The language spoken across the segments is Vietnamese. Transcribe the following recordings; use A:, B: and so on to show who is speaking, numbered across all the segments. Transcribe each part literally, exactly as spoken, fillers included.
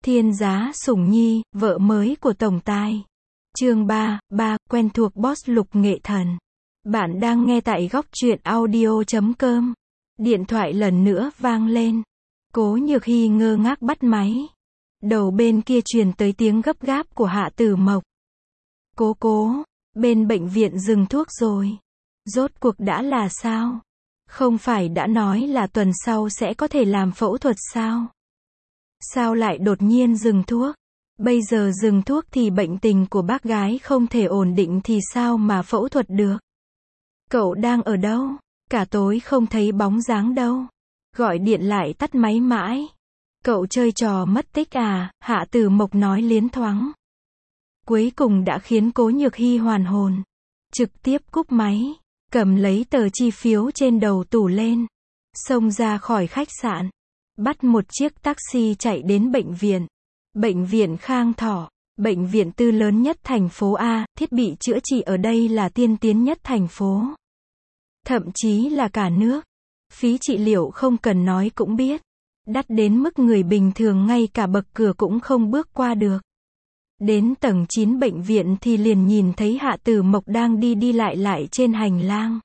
A: Thiên giá sủng nhi, vợ mới của tổng tài. Chương ba, ba, quen thuộc boss Lục Nghệ Thần. Bạn đang nghe tại góc truyện audio chấm com. Điện thoại lần nữa vang lên. Cố Nhược Hy ngơ ngác bắt máy. Đầu bên kia truyền tới tiếng gấp gáp của Hạ Tử Mộc. Cố cố, bên bệnh viện dừng thuốc rồi. Rốt cuộc đã là sao? Không phải đã nói là tuần sau sẽ có thể làm phẫu thuật sao? Sao lại đột nhiên dừng thuốc? Bây giờ dừng thuốc thì bệnh tình của bác gái không thể ổn định thì sao mà phẫu thuật được? Cậu đang ở đâu? Cả tối không thấy bóng dáng đâu. Gọi điện lại tắt máy mãi. Cậu chơi trò mất tích à? Hạ Tử Mộc nói liến thoáng. Cuối cùng đã khiến Cố Nhược Hy hoàn hồn. Trực tiếp cúp máy. Cầm lấy tờ chi phiếu trên đầu tủ lên. Xông ra khỏi khách sạn. Bắt một chiếc taxi chạy đến bệnh viện. Bệnh viện Khang Thọ. Bệnh viện tư lớn nhất thành phố A. Thiết bị chữa trị ở đây là tiên tiến nhất thành phố. Thậm chí là cả nước. Phí trị liệu không cần nói cũng biết. Đắt đến mức người bình thường ngay cả bậc cửa cũng không bước qua được. Đến tầng chín bệnh viện thì liền nhìn thấy Hạ Tử Mộc đang đi đi lại lại trên hành lang.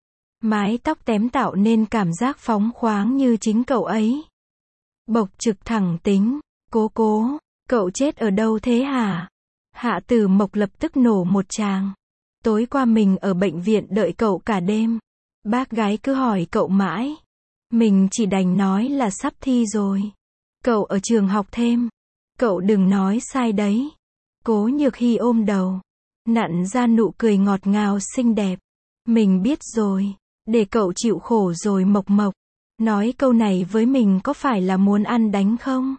A: Mái tóc tém tạo nên cảm giác phóng khoáng như chính cậu ấy. Bộc trực thẳng tính. Cố cố, cậu chết ở đâu thế hả? Hạ Tử Mộc lập tức nổ một tràng. Tối qua mình ở bệnh viện đợi cậu cả đêm. Bác gái cứ hỏi cậu mãi. Mình chỉ đành nói là sắp thi rồi. Cậu ở trường học thêm. Cậu đừng nói sai đấy. Cố Nhược Hy ôm đầu. Nặn ra nụ cười ngọt ngào xinh đẹp. Mình biết rồi. Để cậu chịu khổ rồi Mộc Mộc. Nói câu này với mình có phải là muốn ăn đánh không?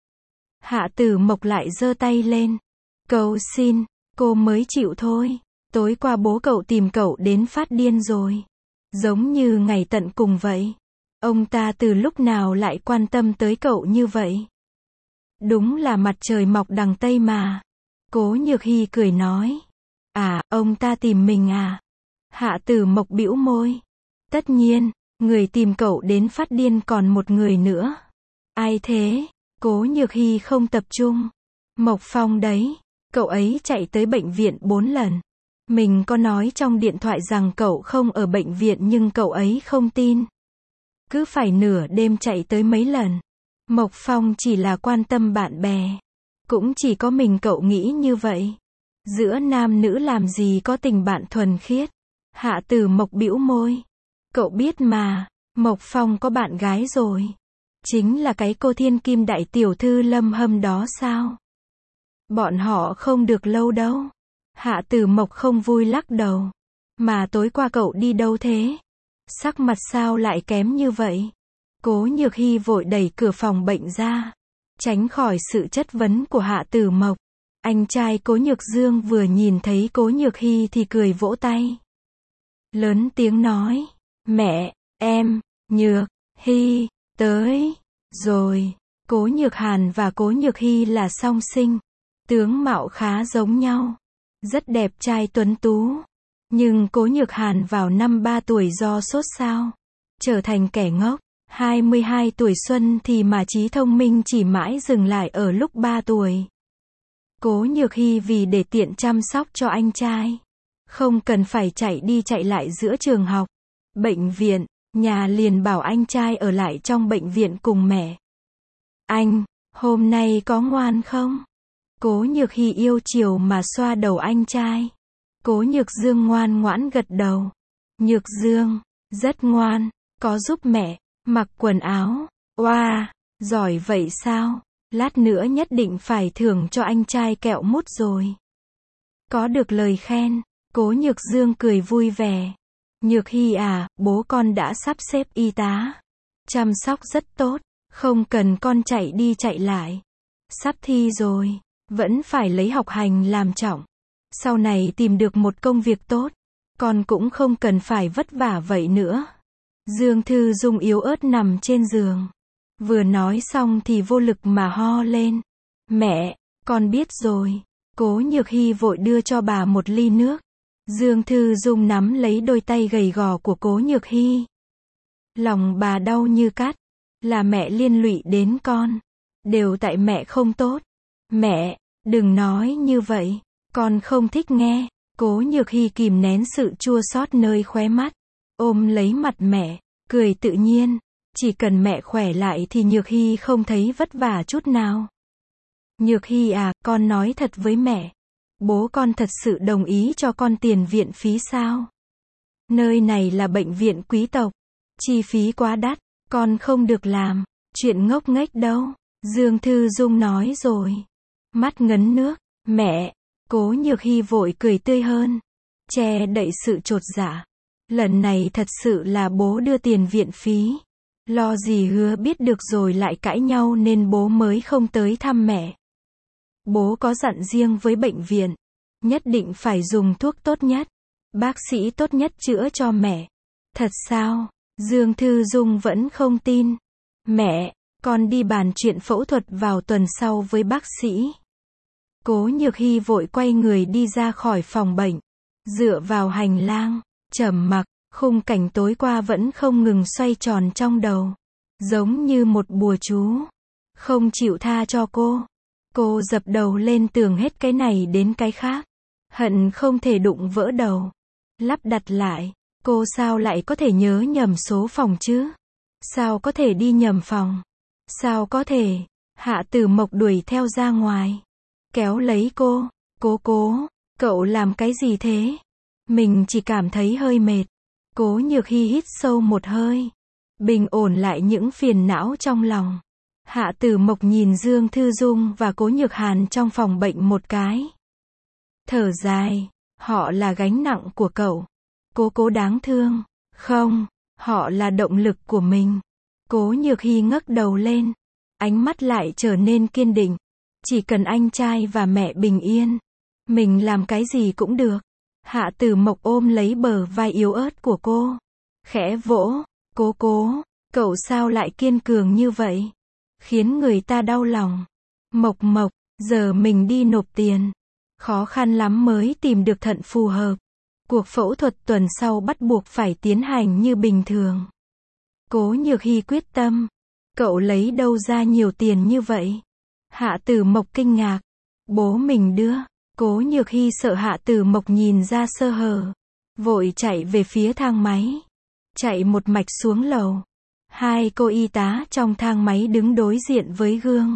A: Hạ Tử Mộc lại giơ tay lên. Cầu xin, cô mới chịu thôi. Tối qua bố cậu tìm cậu đến phát điên rồi. Giống như ngày tận cùng vậy. Ông ta từ lúc nào lại quan tâm tới cậu như vậy? Đúng là mặt trời mọc đằng Tây mà. Cố Nhược Hy cười nói. À, ông ta tìm mình à? Hạ Tử Mộc bĩu môi. Tất nhiên, người tìm cậu đến phát điên còn một người nữa. Ai thế? Cố Nhược Hy không tập trung. Mộc Phong đấy. Cậu ấy chạy tới bệnh viện bốn lần. Mình có nói trong điện thoại rằng cậu không ở bệnh viện nhưng cậu ấy không tin. Cứ phải nửa đêm chạy tới mấy lần. Mộc Phong chỉ là quan tâm bạn bè. Cũng chỉ có mình cậu nghĩ như vậy. Giữa nam nữ làm gì có tình bạn thuần khiết. Hạ Tử Mộc bĩu môi. Cậu biết mà, Mộc Phong có bạn gái rồi. Chính là cái cô thiên kim đại tiểu thư Lâm Hâm đó sao? Bọn họ không được lâu đâu. Hạ Tử Mộc không vui lắc đầu. Mà tối qua cậu đi đâu thế? Sắc mặt sao lại kém như vậy? Cố Nhược Hy vội đẩy cửa phòng bệnh ra. Tránh khỏi sự chất vấn của Hạ Tử Mộc. Anh trai Cố Nhược Dương vừa nhìn thấy Cố Nhược Hy thì cười vỗ tay. Lớn tiếng nói. Mẹ, em, Nhược, Hy, tới, rồi. Cố Nhược Hàn và Cố Nhược Hy là song sinh. Tướng mạo khá giống nhau. Rất đẹp trai tuấn tú. Nhưng Cố Nhược Hàn vào năm ba tuổi do sốt sao. Trở thành kẻ ngốc. hai mươi hai tuổi xuân thì mà trí thông minh chỉ mãi dừng lại ở lúc ba tuổi. Cố Nhược Hy vì để tiện chăm sóc cho anh trai. Không cần phải chạy đi chạy lại giữa trường học. Bệnh viện, nhà liền bảo anh trai ở lại trong bệnh viện cùng mẹ. Anh, hôm nay có ngoan không? Cố Nhược Hy yêu chiều mà xoa đầu anh trai. Cố Nhược Dương ngoan ngoãn gật đầu. Nhược Dương, rất ngoan, có giúp mẹ mặc quần áo. Oa, wow, giỏi vậy sao? Lát nữa nhất định phải thưởng cho anh trai kẹo mút rồi. Có được lời khen, Cố Nhược Dương cười vui vẻ. Nhược Hy à, bố con đã sắp xếp y tá. Chăm sóc rất tốt, không cần con chạy đi chạy lại. Sắp thi rồi, vẫn phải lấy học hành làm trọng. Sau này tìm được một công việc tốt, con cũng không cần phải vất vả vậy nữa. Dương Thư Dung yếu ớt nằm trên giường. Vừa nói xong thì vô lực mà ho lên. Mẹ, con biết rồi. Cố Nhược Hy vội đưa cho bà một ly nước. Dương Thư Dung nắm lấy đôi tay gầy gò của Cố Nhược Hy. Lòng bà đau như cắt. Là mẹ liên lụy đến con. Đều tại mẹ không tốt. Mẹ, đừng nói như vậy. Con không thích nghe. Cố Nhược Hy kìm nén sự chua xót nơi khóe mắt. Ôm lấy mặt mẹ, cười tự nhiên. Chỉ cần mẹ khỏe lại thì Nhược Hy không thấy vất vả chút nào. Nhược Hy à, con nói thật với mẹ. Bố con thật sự đồng ý cho con tiền viện phí sao? Nơi này là bệnh viện quý tộc. Chi phí quá đắt, con không được làm. Chuyện ngốc nghếch đâu. Dương Thư Dung nói rồi. Mắt ngấn nước. Mẹ. Cố Nhược Hy vội cười tươi hơn. Che đậy sự chột dạ. Lần này thật sự là bố đưa tiền viện phí. Lo gì hứa biết được rồi lại cãi nhau nên bố mới không tới thăm mẹ. Bố có dặn riêng với bệnh viện. Nhất định phải dùng thuốc tốt nhất. Bác sĩ tốt nhất chữa cho mẹ. Thật sao? Dương Thư Dung vẫn không tin. Mẹ, con đi bàn chuyện phẫu thuật vào tuần sau với bác sĩ. Cố Nhược Hy vội quay người đi ra khỏi phòng bệnh. Dựa vào hành lang, trầm mặc, khung cảnh tối qua vẫn không ngừng xoay tròn trong đầu. Giống như một bùa chú. Không chịu tha cho cô. Cô dập đầu lên tường hết cái này đến cái khác. Hận không thể đụng vỡ đầu. Lắp đặt lại. Cô sao lại có thể nhớ nhầm số phòng chứ? Sao có thể đi nhầm phòng? Sao có thể? Hạ Tử Mộc đuổi theo ra ngoài. Kéo lấy cô. Cố cố, cậu làm cái gì thế? Mình chỉ cảm thấy hơi mệt. Cố Nhược Hy hít sâu một hơi. Bình ổn lại những phiền não trong lòng. Hạ Tử Mộc nhìn Dương Thư Dung và Cố Nhược Hàn trong phòng bệnh một cái. Thở dài. Họ là gánh nặng của cậu. Cố cố đáng thương. Không, họ là động lực của mình. Cố Nhược Hy ngước đầu lên. Ánh mắt lại trở nên kiên định. Chỉ cần anh trai và mẹ bình yên. Mình làm cái gì cũng được. Hạ Tử Mộc ôm lấy bờ vai yếu ớt của cô. Khẽ vỗ. Cố cố, cậu sao lại kiên cường như vậy? Khiến người ta đau lòng. Mộc Mộc, giờ mình đi nộp tiền. Khó khăn lắm mới tìm được thận phù hợp. Cuộc phẫu thuật tuần sau bắt buộc phải tiến hành như bình thường. Cố Nhược Hy quyết tâm. Cậu lấy đâu ra nhiều tiền như vậy? Hạ Tử Mộc kinh ngạc. Bố mình đưa. Cố Nhược Hy sợ Hạ Tử Mộc nhìn ra sơ hở. Vội chạy về phía thang máy. Chạy một mạch xuống lầu. Hai cô y tá trong thang máy đứng đối diện với gương.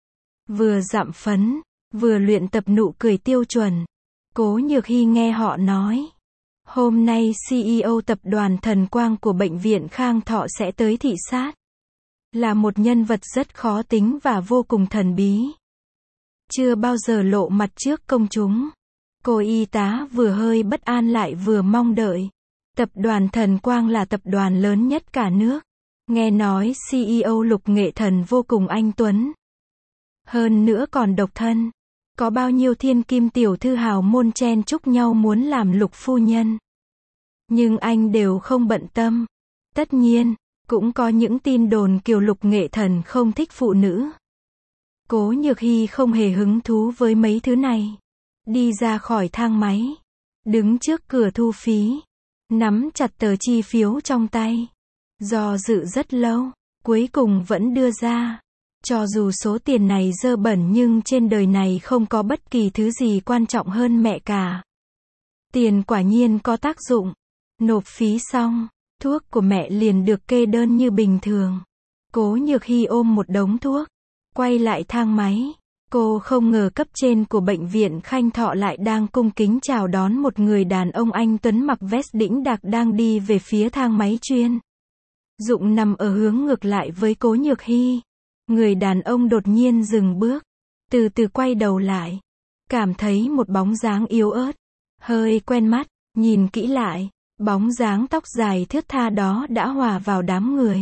A: Vừa dặm phấn, vừa luyện tập nụ cười tiêu chuẩn. Cố Nhược Hy nghe họ nói. Hôm nay xê e ô tập đoàn Thần Quang của bệnh viện Khang Thọ sẽ tới thị sát. Là một nhân vật rất khó tính và vô cùng thần bí. Chưa bao giờ lộ mặt trước công chúng. Cô y tá vừa hơi bất an lại vừa mong đợi. Tập đoàn Thần Quang là tập đoàn lớn nhất cả nước. Nghe nói xê e ô Lục Nghệ Thần vô cùng anh tuấn. Hơn nữa còn độc thân. Có bao nhiêu thiên kim tiểu thư hào môn chen chúc nhau muốn làm Lục phu nhân. Nhưng anh đều không bận tâm. Tất nhiên, cũng có những tin đồn kiều Lục Nghệ Thần không thích phụ nữ. Cố Nhược Hy không hề hứng thú với mấy thứ này. Đi ra khỏi thang máy. Đứng trước cửa thu phí. Nắm chặt tờ chi phiếu trong tay. Do dự rất lâu. Cuối cùng vẫn đưa ra. Cho dù số tiền này dơ bẩn nhưng trên đời này không có bất kỳ thứ gì quan trọng hơn mẹ cả. Tiền quả nhiên có tác dụng. Nộp phí xong. Thuốc của mẹ liền được kê đơn như bình thường. Cố Nhược Hy ôm một đống thuốc. Quay lại thang máy. Cô không ngờ cấp trên của bệnh viện Khanh Thọ lại đang cung kính chào đón một người đàn ông anh tuấn mặc vest đĩnh đạc đang đi về phía thang máy chuyên dụng nằm ở hướng ngược lại với Cố Nhược Hy. Người đàn ông đột nhiên dừng bước. Từ từ quay đầu lại. Cảm thấy một bóng dáng yếu ớt. Hơi quen mắt. Nhìn kỹ lại. Bóng dáng tóc dài thướt tha đó đã hòa vào đám người.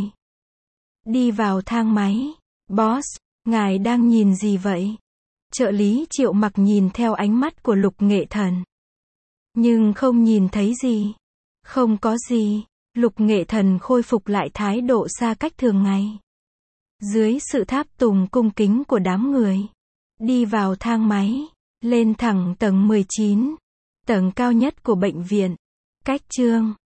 A: Đi vào thang máy. Boss, ngài đang nhìn gì vậy? Trợ lý Triệu Mặc nhìn theo ánh mắt của Lục Nghệ Thần. Nhưng không nhìn thấy gì. Không có gì. Lục Nghệ Thần khôi phục lại thái độ xa cách thường ngày. Dưới sự tháp tùng cung kính của đám người. Đi vào thang máy. Lên thẳng tầng mười chín. Tầng cao nhất của bệnh viện. Cách Trương.